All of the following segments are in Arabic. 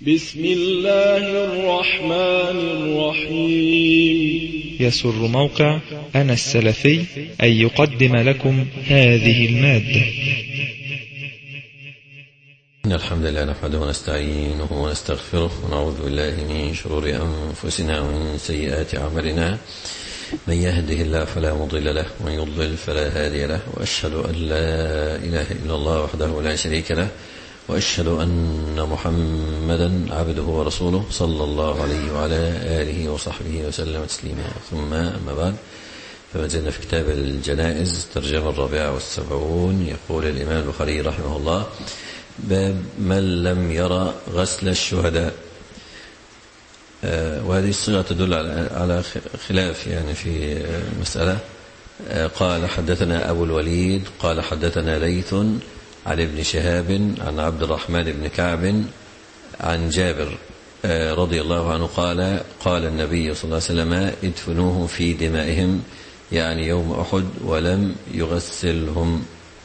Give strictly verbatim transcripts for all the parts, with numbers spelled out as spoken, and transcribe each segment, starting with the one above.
بسم الله الرحمن الرحيم. يسر موقع أنا السلفي أن يقدم لكم هذه المادة. إن الحمد لله نحمده ونستعينه ونستغفره ونعوذ بالله من شرور أنفسنا ومن سيئات أعمالنا. من يهده الله فلا مضل له ومن يضلل فلا هادي له، وأشهد أن لا إله إلا الله وحده لا شريك له، وأشهد أن محمدا عبده ورسوله صلى الله عليه وعلى آله وصحبه وسلم تسليما. ثم أما بعد، فما زلنا في كتاب الجنائز الترجمة الرابعة والسبعون. يقول الإمام البخاري رحمه الله: باب من لم يرى غسل الشهداء. آه وهذه الصيغة تدل على خلاف يعني في المسألة. آه قال: حدثنا أبو الوليد قال حدثنا ليث عن ابن شهاب عن عبد الرحمن بن كعب عن جابر آه رضي الله عنه قال: قال النبي صلى الله عليه وسلم: ادفنوه في دمائهم، يعني يوم أحد، ولم يغسلهم.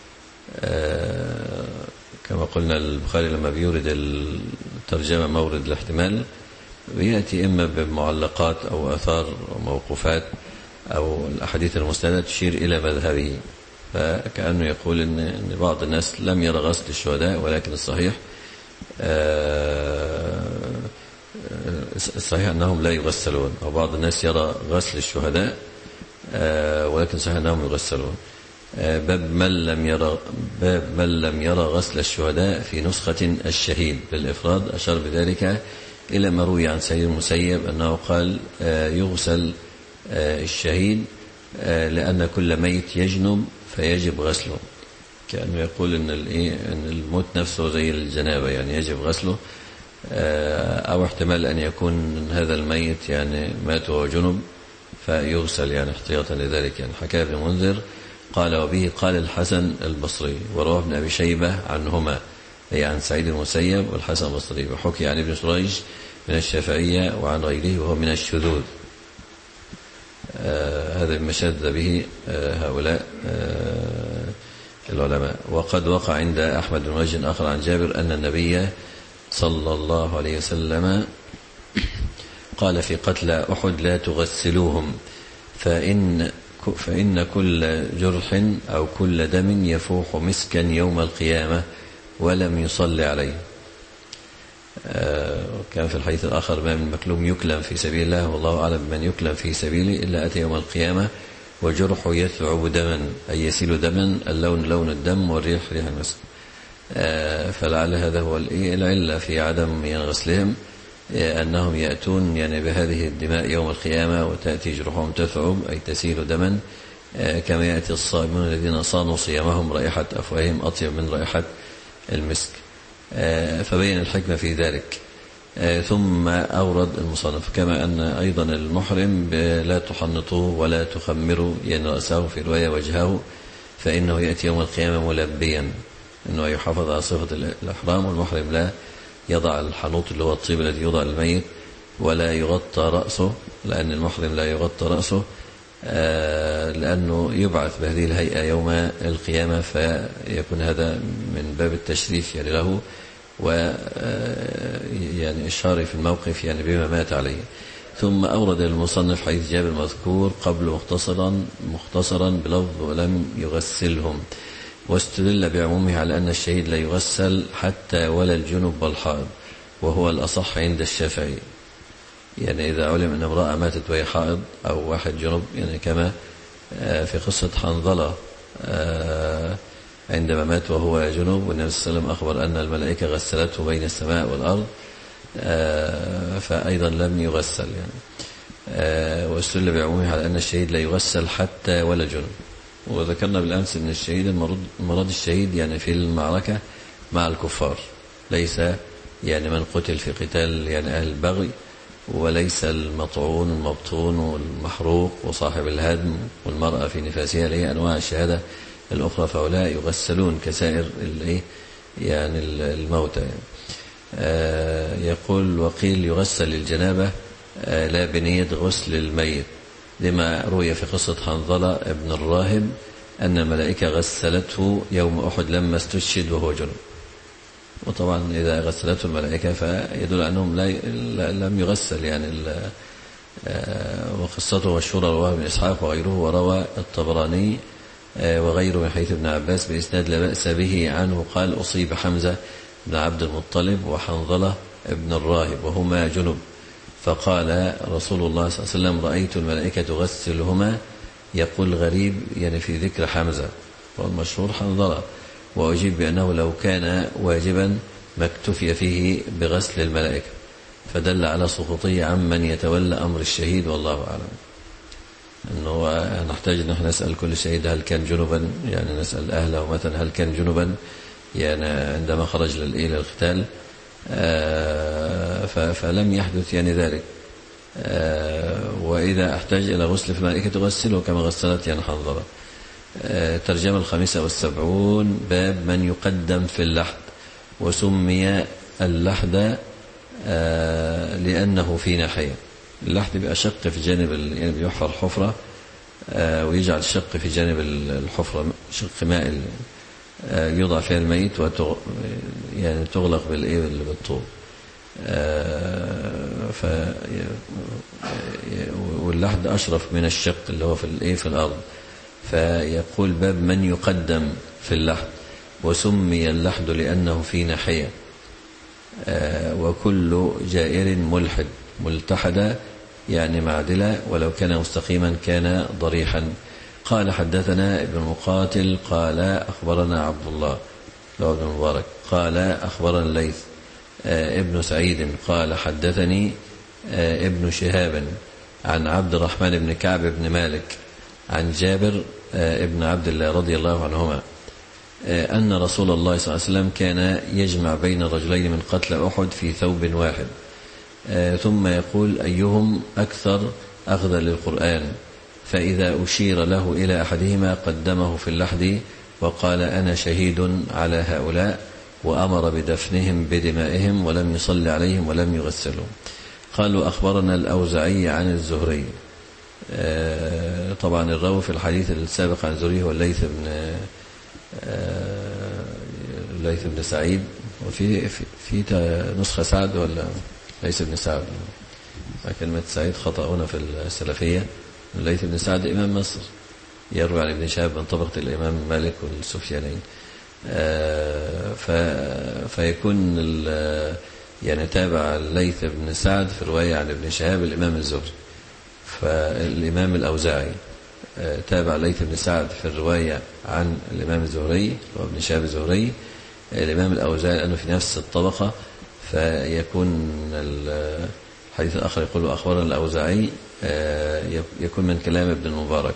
آه كما قلنا البخاري لما بيورد الترجمة مورد الاحتمال بيأتي إما بمعلقات أو أثار أو موقوفات أو الأحاديث المسندة تشير إلى مذهبه، فكأنه يقول إن بعض الناس لم يرى غسل الشهداء، ولكن الصحيح الصحيح أنهم لا يغسلون، أو بعض الناس يرى غسل الشهداء ولكن صحيح أنهم يغسلون. باب من لم يرى باب من لم يرى غسل الشهداء في نسخة الشهيد بالإفراد. أشار بذلك إلى ما روي عن سعيد المسيب أنه قال: يغسل الشهيد لأن كل ميت يجنب فيجب غسله، كأنه يقول إن إن الموت نفسه زي الجنابة، يعني يجب غسله. أو احتمال أن يكون هذا الميت يعني مات وهو جنب فيغسل، يعني احتياطا لذلك. يعني حكى ابن منذر قال: وبه قال الحسن البصري، ورواه ابن أبي شيبة عنهما، أي عن سعيد المسيب والحسن البصري، وحكي عن ابن سريج من الشافعية وعن غيره وهو من الشذوذ. آه هذا ما شذ به آه هؤلاء آه العلماء. وقد وقع عند أحمد بن وجه آخر عن جابر أن النبي صلى الله عليه وسلم قال في قتلى أحد: لا تغسلوهم، فإن فإن كل جرح أو كل دم يفوح مسكا يوم القيامة ولم يصلي عليه. آه كان في الحديث الآخر: ما من مكلوم يكلم في سبيل الله والله أعلم من يكلم في سبيله إلا أتى يوم القيامة وجرح يثعب دما، أي يسيل دما، اللون لون الدم والريح ريح المسك. آه فلعل هذا هو العلة في عدم غسلهم، آه أنهم يأتون يعني بهذه الدماء يوم القيامة وتأتي جرحهم تثعب أي تسيل دما، آه كما يأتي الصائمون الذين صانوا صيامهم رائحة أفواههم أطيب من رائحة المسك. آه فبين الحكمة في ذلك. آه ثم أورد المصنف كما أن أيضا المحرم لا تحنطوه ولا تخمروا يعني رأسه، في رواية وجهه، فإنه يأتي يوم القيامة ملبيا، أنه يحافظ على صفة الإحرام. والمحرم لا يضع الحنوط اللي هو الطيب الذي يوضع الميت، ولا يغطى رأسه، لأن المحرم لا يغطى رأسه آه لأنه يبعث بهذه الهيئة يوم القيامة، فيكون هذا من باب التشريف يعني له، و يعني إشارة في الموقف يعني بما مات عليه. ثم أورد المصنف حديث جابر المذكور قبل مختصرا مختصرا بلفظ: ولم يغسلهم، واستدل بعمومه على أن الشهيد لا يغسل حتى ولا الجنب والحائض، وهو الأصح عند الشافعي. يعني إذا علم أن امرأة ماتت وهي حائض أو واحد جنب، يعني كما في قصة حنظلة عندما مات وهو جنوب، والنبي صلى الله عليه وسلم أخبر أن الملائكة غسلته بين السماء والأرض، فأيضا لم يغسل يعني. واستدل بعمومه على أن الشهيد لا يغسل حتى ولا جنوب. وذكرنا بالأمس أن الشهيد المراد الشهيد يعني في المعركة مع الكفار، ليس يعني من قتل في قتال يعني أهل البغي، وليس المطعون والمبطون والمحروق وصاحب الهدم والمرأة في نفاسها، اللي هي أنواع الشهادة الأخرى، فهؤلاء يغسلون كسائر يعني الموتى. يعني آه يقول: وقيل يغسل الجنابة آه لا بنية غسل الميت، لما روي في قصة حنظلة ابن الراهب أن الملائكة غسلته يوم أحد لما استشهد وهو جنب. وطبعا إذا غسلته الملائكة فيدل أنهم لا لم يغسل يعني. وقصته مشهورة رواه ابن إسحاق وغيره، وروى الطبراني وغيره من حديث ابن عباس بإسناد لا بأس به عنه قال: أصيب حمزة بن عبد المطلب وحنظلة ابن الراهب وهما جنب، فقال رسول الله صلى الله عليه وسلم: رأيت الملائكة تغسلهما. يقول غريب يعني في ذكر حمزة، والمشهور حنظلة، وأجيب بأنه لو كان واجبا ما اكتفي فيه بغسل الملائكة، فدل على سقوطه عمن يتولى أمر الشهيد، والله أعلم. أنه نحتاج أن نحن نسأل كل شهيد هل كان جنبا، يعني نسأل أهله مثلا هل كان جنبا يعني عندما خرج إلى القتال، فلم يحدث يعني ذلك. وإذا احتاج إلى غسل فالملائكة تغسله كما غسلت يعني حنظلة. ترجمة الخامسة والسبعون، باب من يقدم في اللحد. وسمي اللحد لأنه في ناحية. اللحد بيبقى شق في جانب يعني بيحفر حفرة ويجعل شق في جانب الحفرة، شق مائل يوضع فيها الميت وتغ... يعني تغلق بالإيه بالطوب. ف واللحد أشرف من الشق اللي هو في الإيه في الأرض. فيقول باب من يقدم في اللحد. وسمي اللحد لأنه في ناحية. وكل جائر ملحد، ملتحد يعني معدلة، ولو كان مستقيما كان ضريحا. قال حدثنا ابن مقاتل قال أخبرنا عبد الله لو ابن مبارك قال أخبرنا الليث ابن سعيد قال حدثني ابن شهاب عن عبد الرحمن بن كعب بن مالك عن جابر ابن عبد الله رضي الله عنهما أن رسول الله صلى الله عليه وسلم كان يجمع بين الرجلين من قتل أحد في ثوب واحد، ثم يقول أيهم أكثر أخذا للقرآن، فإذا أشير له إلى أحدهما قدمه في اللحد وقال أنا شهيد على هؤلاء، وأمر بدفنهم بدمائهم ولم يصلي عليهم ولم يغسلهم. قالوا أخبرنا الأوزعي عن الزهري. طبعا الراوي في الحديث السابق عن الزهري هو الليث بن الليث بن سعيد، وفي في, في نسخة سعد ولا ليث بن سعد؟ كلمة سعيد خطأ هنا في السلفية. الليث بن سعد إمام مصر يروي عن ابن شهاب من طبقة الإمام مالك والسفيانين. فيكون يعني تابع الليث بن سعد في رواية عن ابن شهاب الإمام الزهري. فالإمام الأوزاعي تابع الليث بن سعد في الرواية عن الإمام الزهري وابن شهاب الزهري. الإمام الأوزاعي لأنه في نفس الطبقة، فيكون الحديث الآخر يقول أخبرنا الأوزاعي يكون من كلام ابن المبارك،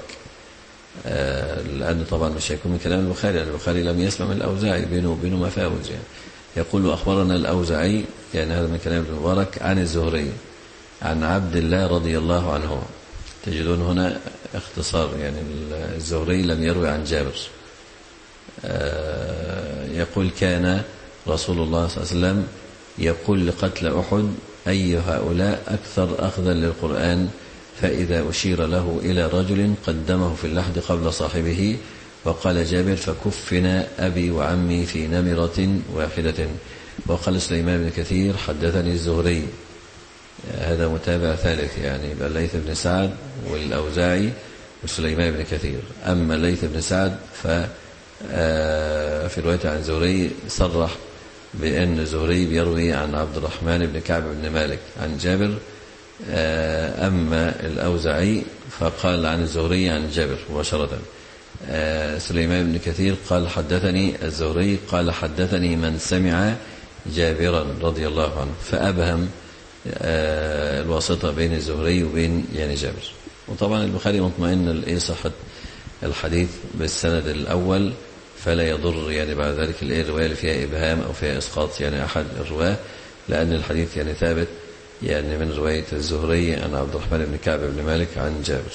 لأنه طبعا مش هيكون من كلام البخاري، لأن البخاري لم يسمع من الأوزاعي، بينه وبينه مفاوز يعني. يقول أخبرنا الأوزاعي يعني هذا من كلام ابن المبارك عن الزهري عن عبد الله رضي الله عنه. تجدون هنا اختصار، يعني الزهري لم يروي عن جابر. يقول كان رسول الله صلى الله عليه وسلم يقول لقتل أحد أي هؤلاء أكثر أخذا للقرآن، فإذا أشير له إلى رجل قدمه في اللحد قبل صاحبه. وقال جابر فكفنا أبي وعمي في نمرة واحدة. وقال سليمان بن كثير حدثني الزهري. هذا متابع ثالث، يعني يبقى الليث بن سعد والأوزاعي وسليمان بن كثير. أما الليث بن سعد ففي رواية عن الزهري صرح بأن الزهري بيروي عن عبد الرحمن بن كعب بن مالك عن جابر. أما الأوزاعي فقال عن الزهري عن جابر مباشرة. سليمان بن كثير قال حدثني الزهري قال حدثني من سمع جابرا رضي الله عنه، فأبهم الواسطة بين الزهري وبين يعني جابر. وطبعا البخاري مطمئن لإيه صحة الحديث بالسند الأول، فلا يضر يعني بعد ذلك الرواية اللي فيها إبهام أو فيها إسقاط يعني أحد الرواة، لأن الحديث يعني ثابت يعني من رواية الزهري عن عبد الرحمن بن كعب بن مالك عن جابر.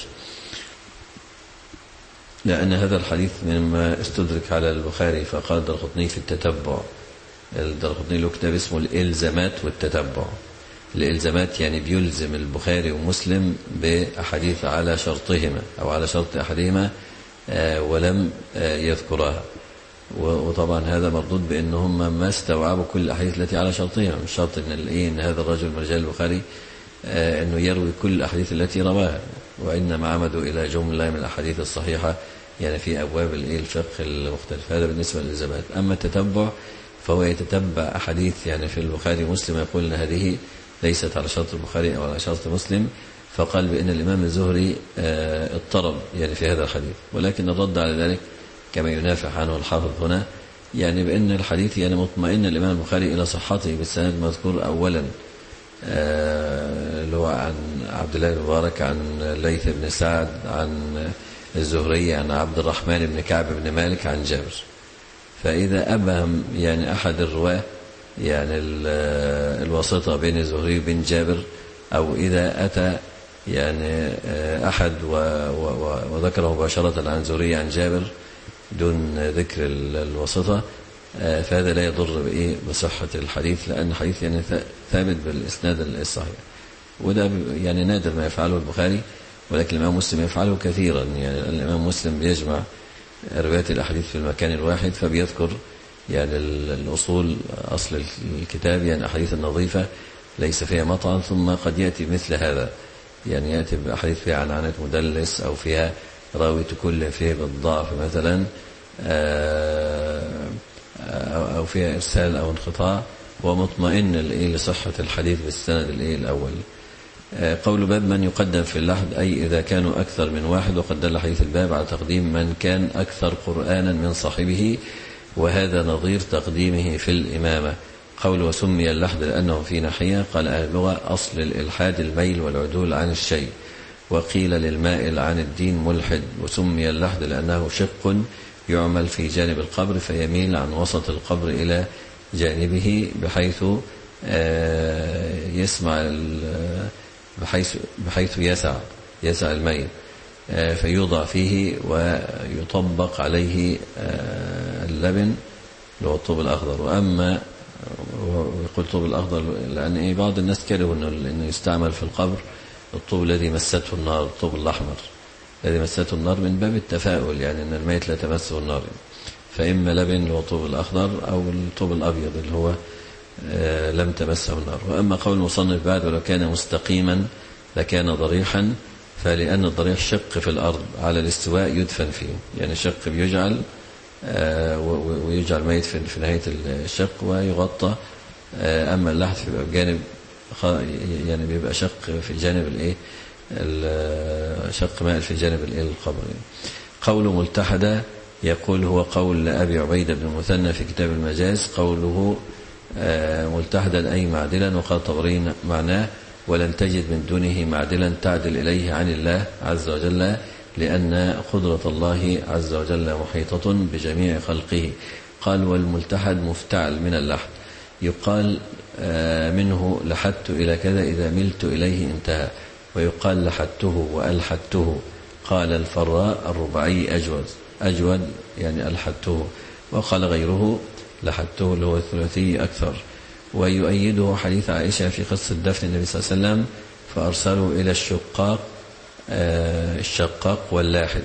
لأن هذا الحديث مما استدرك على البخاري، فقال الدرقطني في التتبع. الدرقطني له كتاب اسمه الإلزامات والتتبع. الإلزامات يعني بيلزم البخاري ومسلم بأحاديث على شرطهما أو على شرط أحدهما ولم يذكرها. وطبعا هذا مردود بأن هم ما استوعبوا كل الأحاديث التي على شرطهم. مش شرط إن الإيه إن هذا الرجل من رجال البخاري آه أنه يروي كل الأحاديث التي رواها، وإنما عمدوا إلى جملة من الأحاديث الصحيحة يعني في أبواب الإيه الفقه المختلف. هذا بالنسبة للزبائن. أما التتبع فهو يتتبع أحاديث يعني في البخاري ومسلم يقول أن هذه ليست على شرط البخاري أو على شرط مسلم، فقال بأن الإمام الزهري آه اضطرب يعني في هذا الحديث. ولكن الرد على ذلك كما ينافح عنه الحافظ هنا يعني بأن الحديث يعني مطمئن الإمام البخاري إلى صحته بالسند المذكور أولا اللي هو عن عبد الله بن مبارك عن ليث بن سعد عن الزهري عن عبد الرحمن بن كعب بن مالك عن جابر. فإذا أبهم يعني أحد الرواة يعني الواسطة بين الزهري وبين جابر، أو إذا أتى يعني أحد وذكره مباشرة عن زهري عن جابر دون ذكر الواسطة، فهذا لا يضر بإيه بصحة الحديث، لأن الحديث يعني ثابت بالإسناد الصحيح. وده يعني نادر ما يفعله البخاري، ولكن الإمام مسلم يفعله كثيرا. يعني الإمام مسلم بيجمع رواية الأحاديث في المكان الواحد، فبيذكر يعني الأصول أصل الكتاب يعني أحاديث النظيفة ليس فيها مطعن، ثم قد يأتي مثل هذا يعني يأتي بأحاديث فيها عنعنة مدلس أو فيها راوي كل فيه بالضعف مثلا أو فيها إرسال أو انقطاع، ومطمئن لصحة الحديث بالسند الأول. قول باب من يقدم في اللحد أي إذا كانوا أكثر من واحد، وقد دل حديث الباب على تقديم من كان أكثر قرآنا من صاحبه، وهذا نظير تقديمه في الإمامة. قول وسمي اللحد لأنه في ناحية، قال أهل اللغة أصل الإلحاد الميل والعدول عن الشيء، وقيل للمائل عن الدين ملحد. وسمي اللحد لأنه شق يعمل في جانب القبر فيميل عن وسط القبر إلى جانبه بحيث يسمع بحيث بحيث يسع يسع الميل، فيوضع فيه ويطبق عليه اللبن اللي هو الطوب الأخضر. وأما ويقول الطوب الأخضر لأن إيه بعض الناس كرهوا إنه يستعمل في القبر الطوب الذي مسته النار، الطوب الأحمر الذي مسته النار من باب التفاؤل يعني أن الميت لا تمسه النار، فإما لبن اللي هو الطوب الأخضر أو الطوب الأبيض اللي هو آه لم تمسه النار. وأما قول المصنف بعد ولو كان مستقيما لكان ضريحا، فلأن الضريح شق في الأرض على الاستواء يدفن فيه، يعني شق بيجعل آه ويجعل ميت في نهاية الشق ويغطى. آه أما اللحد بيبقى بجانب يعني بيبقى شق في جانب الايه شق مائل في جانب الايه القبر. قول ملتحدة يقول هو قول أبي عبيدة بن المثنى في كتاب المجاز، قوله ملتحدا أي معدلا، وقال طبري معناه ولن تجد من دونه معدلا تعدل إليه عن الله عز وجل، لأن قدرة الله عز وجل محيطة بجميع خلقه. قال والملتحد مفتعل من اللحد، يقال منه لحدت إلى كذا إذا ملت إليه انتهى، ويقال لحدته وألحدته. قال الفراء الربعي أجود أجود يعني ألحدته، وقال غيره لحدته اللي هو الثلاثي أكثر. ويؤيده حديث عائشة في قصة دفن النبي صلى الله عليه وسلم فأرسلوا إلى الشقاق آه الشقاق واللاحد.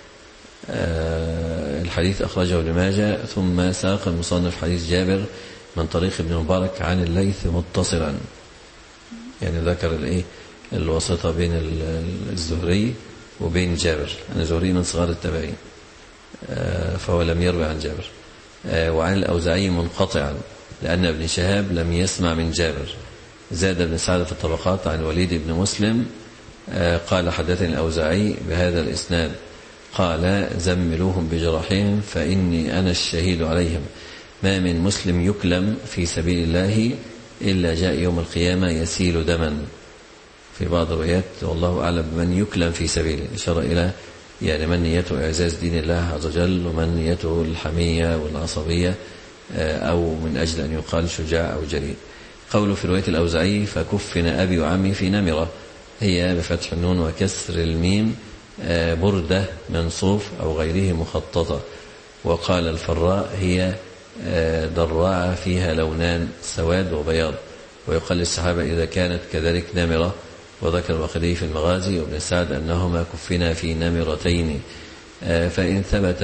آه الحديث أخرجه ابن ماجه. ثم ساق المصنف حديث جابر من طريق ابن مبارك عن الليث متصلا، يعني ذكر الايه الواسطة بين الزهري وبين جابر، أنا زهري من صغار التابعين فهو لم يروي عن جابر. وعن الأوزاعي منقطعا لأن ابن شهاب لم يسمع من جابر. زاد ابن سعد في الطبقات عن وليد بن مسلم قال حدثني الأوزاعي بهذا الإسناد، قال زملوهم بجراحهم فإني أنا الشهيد عليهم، ما من مسلم يكلم في سبيل الله إلا جاء يوم القيامة يسيل دما. في بعض الروايات والله أعلم من يكلم في سبيله، إشارة إلى يعني من نيته إعزاز دين الله عز وجل، ومن نيته الحمية والعصبية أو من أجل أن يقال شجاع أو جريء. قوله في رواية الأوزاعي فكفن أبي وعمي في نمرة، هي بفتح النون وكسر الميم بردة من صوف أو غيره مخططة. وقال الفراء هي ضراعة فيها لونان سواد وبياض، ويقال للصحابة إذا كانت كذلك نمرة. وذكر الواقدي في المغازي وابن سعد أنهما كفنا في نمرتين. فإن ثبت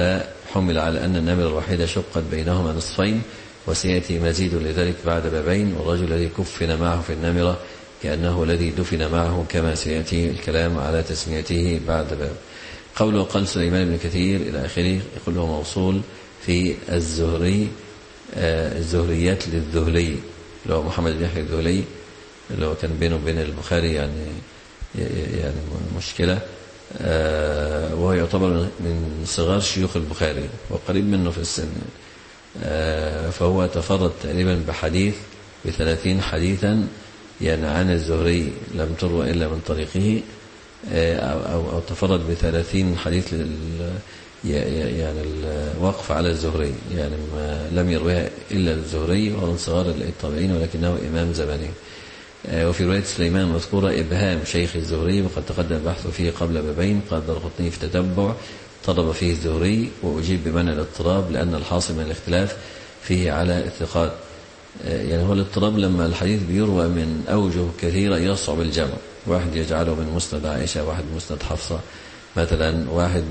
حمل على أن النمرة الواحدة شقت بينهما نصفين، وسيأتي مزيد لذلك بعد بابين. والرجل الذي كفن معه في النمرة كأنه الذي دفن معه، كما سيأتي الكلام على تسميته بعد باب. قوله قال سليمان بن كثير إلى آخره، يقول له موصول في الزهري، آه الزهريات للذهلي اللي هو محمد بن يحيى الذهلي، اللي هو كان بينه وبين البخاري يعني يعني مشكلة، آه وهو يعتبر من صغار شيوخ البخاري وقريب منه في السن، آه فهو تفرد تقريبا بحديث بثلاثين حديثا يعني عن الزهري لم تروى إلا من طريقه، أو, أو, أو تفرد بثلاثين حديث يعني الوقف على الزهري، يعني ما لم يرويها إلا الزهري، وهو من صغار التابعين ولكنه إمام زمانه. وفي رواية سليمان مذكورة إبهام شيخ الزهري، وقد تقدم البحث فيه قبل بابين. قال الدارقطني في تتبع طلب فيه الزهري وأجيب بمنع الاضطراب، لأن الحاصل من الاختلاف فيه على الثقات. يعني هو الاضطراب لما الحديث بيروى من أوجه كثيرة يصعب الجمع، واحد يجعله من مسند عائشة، واحد مسند حفصة مثلا، واحد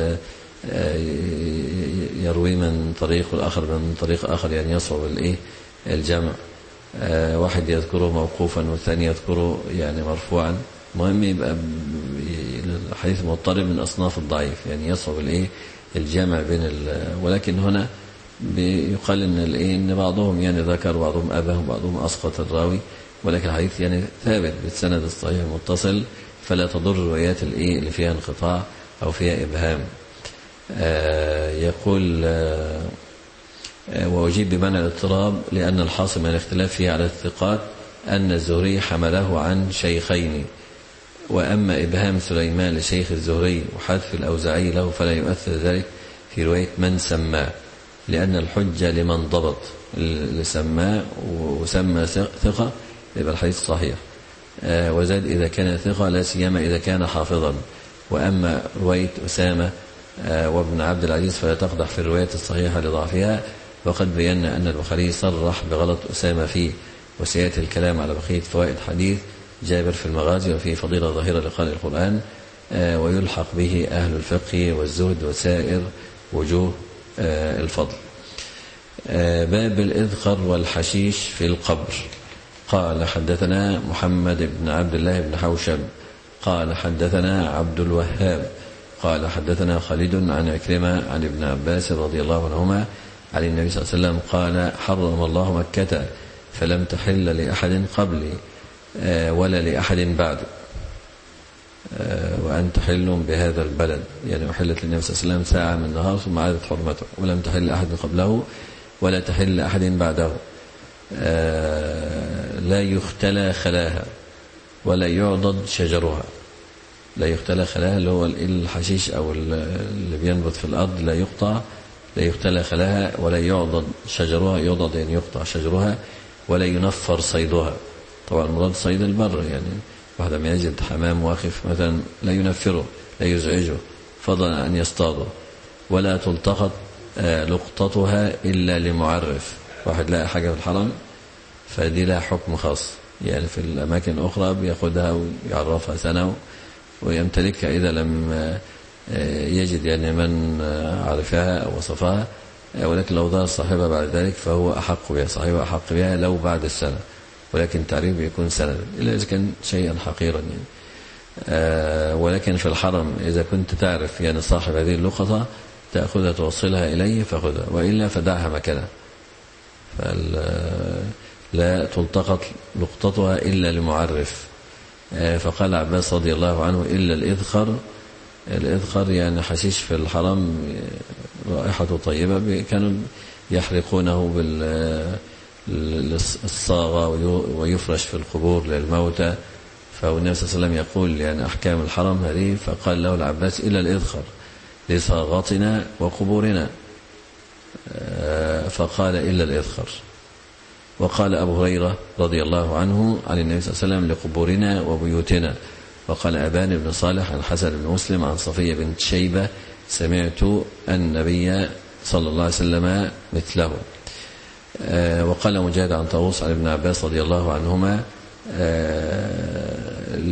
يروي من طريق الآخر من طريق آخر، يعني يصعب الايه الجمع. واحد يذكره موقوفا والثاني يذكره يعني مرفوعا. مهم يبقى الحديث مضطرب من أصناف الضعيف، يعني يصعب الايه الجمع بين ولكن هنا بيقال ان الايه ان بعضهم يعني ذكر وبعضهم ابى وبعضهم اسقط الراوي، ولكن الحديث يعني ثابت بالسند الصحيح المتصل، فلا تضر الروايات الايه اللي فيها انقطاع او فيها ابهام. آه يقول آه واجيب بمنع الاضطراب، لان الحاصل من الاختلاف فيه على الثقات ان الزهري حمله عن شيخين، واما ابهام سليمان لشيخ الزهري وحذف الاوزاعي له فلا يؤثر ذلك في روايه من سماه، لأن الحجة لمن ضبط، اللي سماه وسمى ثقة يبقى الحديث صحيح، آه وزاد إذا كان ثقة لا سيما إذا كان حافظا. وأما رواية أسامة آه وابن عبد العزيز فلا تقدح في الرواية الصحيحة لضعفها، وقد بينا أن البخاري صرح بغلط أسامة فيه، وسيأتي الكلام على بقية فوائد حديث جابر في المغازي وفي فضيلة ظاهرة لقارئ القرآن، آه ويلحق به أهل الفقه والزهد وسائر وجوه آه الفضل. آه باب الإذخر والحشيش في القبر. قال حدثنا محمد بن عبد الله بن حوشب قال حدثنا عبد الوهاب قال حدثنا خالد عن عكرمة عن ابن عباس رضي الله عنهما عن النبي صلى الله عليه وسلم قال حرم الله مكة فلم تحل لأحد قبلي آه ولا لأحد بعد، وأن تحل بهذا البلد، يعني أحلت للنبي صلى الله عليه وسلم ساعة من النهار ثم عادت حرمته، ولم تحل أحد قبله ولا تحل أحد بعده. لا يختلى خلاها ولا يعضد شجرها. لا يختلى خلاها اللي هو الحشيش أو اللي بينبت في الأرض لا يقطع، لا يختلى خلاها ولا يعضد شجرها، يعضد يعني يقطع شجرها، ولا ينفر صيدها. طبعا المراد صيد البر، يعني واحد ما يجد حمام واقف مثلا لا ينفره لا يزعجه فضلا أن يصطاده. ولا تلتقط لقطتها إلا لمعرف، واحد لقى حاجة في الحرم فدي لها حكم خاص، يعني في الأماكن الأخرى بيأخذها ويعرفها سنة ويمتلكها إذا لم يجد يعني من عرفها أو وصفها، ولكن لو ظهر صاحبها بعد ذلك فهو أحق بها، صاحبها أحق بها لو بعد السنة، ولكن التعريف يكون سنة إلا إذا كان شيئا حقيرا يعني. آه ولكن في الحرم إذا كنت تعرف يعني صاحب هذه اللقطة تأخذها توصلها إليه فأخذها، وإلا فدعها مكانها. لا تلتقط لقطتها إلا لمعرف. آه فقال عباس رضي الله عنه إلا الإذخر. الإذخر يعني حشيش في الحرم رائحته طيبة، كانوا يحرقونه بال الصاغة ويفرش في القبور للموتى. فالنبي صلى الله عليه وسلم يقول يعني أحكام الحرم هذه، فقال له العباس إلا الإذخر لصاغتنا وقبورنا، فقال إلا الإذخر. وقال أبو هريرة رضي الله عنه عن النبي صلى الله عليه وسلم لقبورنا وبيوتنا. وقال أبان بن صالح عن حسن بن مسلم عن صفية بنت شيبة سمعت النبي صلى الله عليه وسلم مثله. آه وقال مجاهد عن طاووس عن ابن عباس رضي الله عنهما آه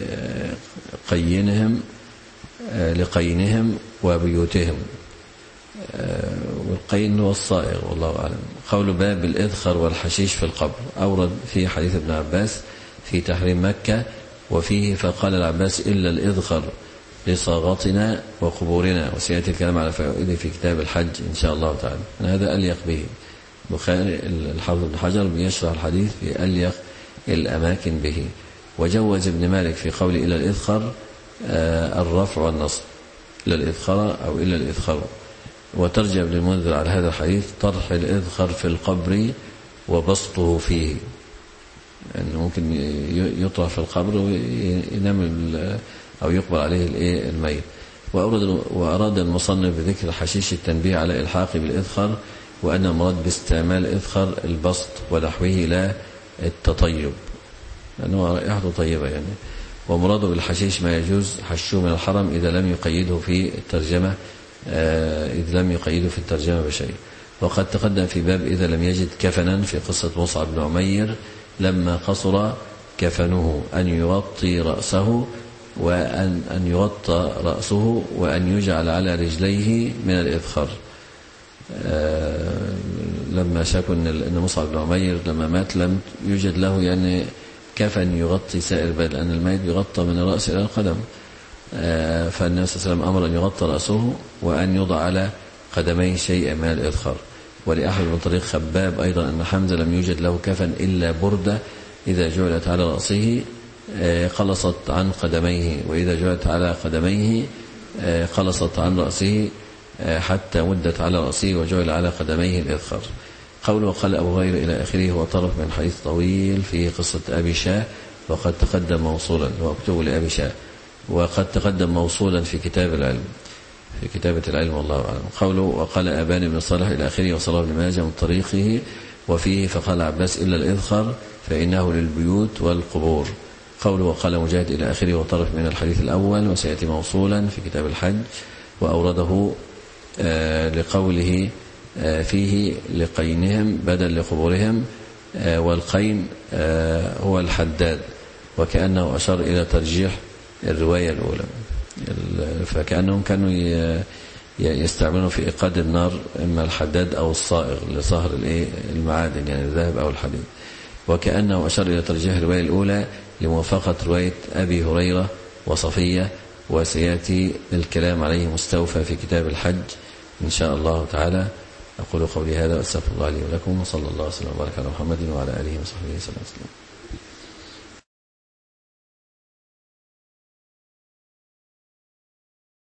لقينهم آه لقينهم وبيوتهم. والقين هو الصائغ والله أعلم. قول باب الإذخر والحشيش في القبر، أورد في حديث ابن عباس في تحريم مكة، وفيه فقال العباس إلا الإذخر لصاغتنا وقبورنا، وسيأتي الكلام على فوائده في كتاب الحج إن شاء الله تعالى. هذا أليق به بخاري. الحافظ ابن حجر بيشرح الحديث في أليق الأماكن به. وجوز ابن مالك في قول إلى الإذخر الرفع والنصب، إلى الإذخر أو إلى الإذخر. وترجع ابن المنذر على هذا الحديث طرح الإذخر في القبر وبسطه فيه، يعني ممكن يطرح في القبر وينام أو يقبل عليه الميت. وأراد المصنف بذكر الحشيش التنبيه على إلحاق بالإذخر، وأن المراد باستعمال الإذخر البسط ونحوه لا التطيب، لأنه رائحته طيبة يعني. ومراده بالحشيش ما يجوز حشه من الحرم إذا لم يقيده في الترجمة إذا لم يقيده في الترجمة بشيء. وقد تقدم في باب إذا لم يجد كفنا في قصة مصعب بن عمير لما قصر كفنه أن يغطي رأسه وأن أن يغطى رأسه وأن يجعل على رجليه من الإذخر. لما شكوا أن مصعب بن عمير لما مات لم يوجد له يعني كفن يغطي سائر بدن، لأن الميت يغطى من الرأس إلى القدم. فالنبي صلى الله عليه وسلم أمر أن يغطى رأسه وأن يضع على قدميه شيئا من الإذخر. ولأحمد بن طريق خباب أيضا أن حمزة لم يوجد له كفن إلا بردة إذا جعلت على رأسه قلصت عن قدميه، وإذا جعلت على قدميه قلصت عن رأسه حتى مدت على رأسه وجعل على قدميه الإذخر. قول وقال أبو هريرة إلى آخره هو طرف من حديث طويل في قصة أبي شاه، وقد تقدم موصولا وأكتب لأبي شاه، وقد تقدم موصولا في كتاب العلم في كتابة العلم والله أعلم. قوله وقال أبان بن صالح إلى آخره وصلاه ابن ماجه من طريقه، وفيه فقال عباس إلا الإذخر فإنه للبيوت والقبور. قوله وقال مجاهد إلى آخره وطرف من الحديث الأول، وسيأتي موصولا في كتاب الحج. وأورده آه لقوله آه فيه لقينهم بدل لقبورهم، آه والقين آه هو الحداد، وكأنه أشار إلى ترجيح الرواية الأولى. فكأنهم كانوا يستعملون في إيقاد النار إما الحداد أو الصائغ لصهر المعادن يعني الذهب أو الحديد. وكأنه أشار إلى ترجيح الرواية الأولى لموافقة رواية أبي هريرة وصفية، وسيأتي الكلام عليه مستوفى في كتاب الحج إن شاء الله تعالى. أقول قولي هذا وأستغفر الله لي ولكم، وصلى الله وسلم وبارك على محمد وعلى آله وصحبه وسلم.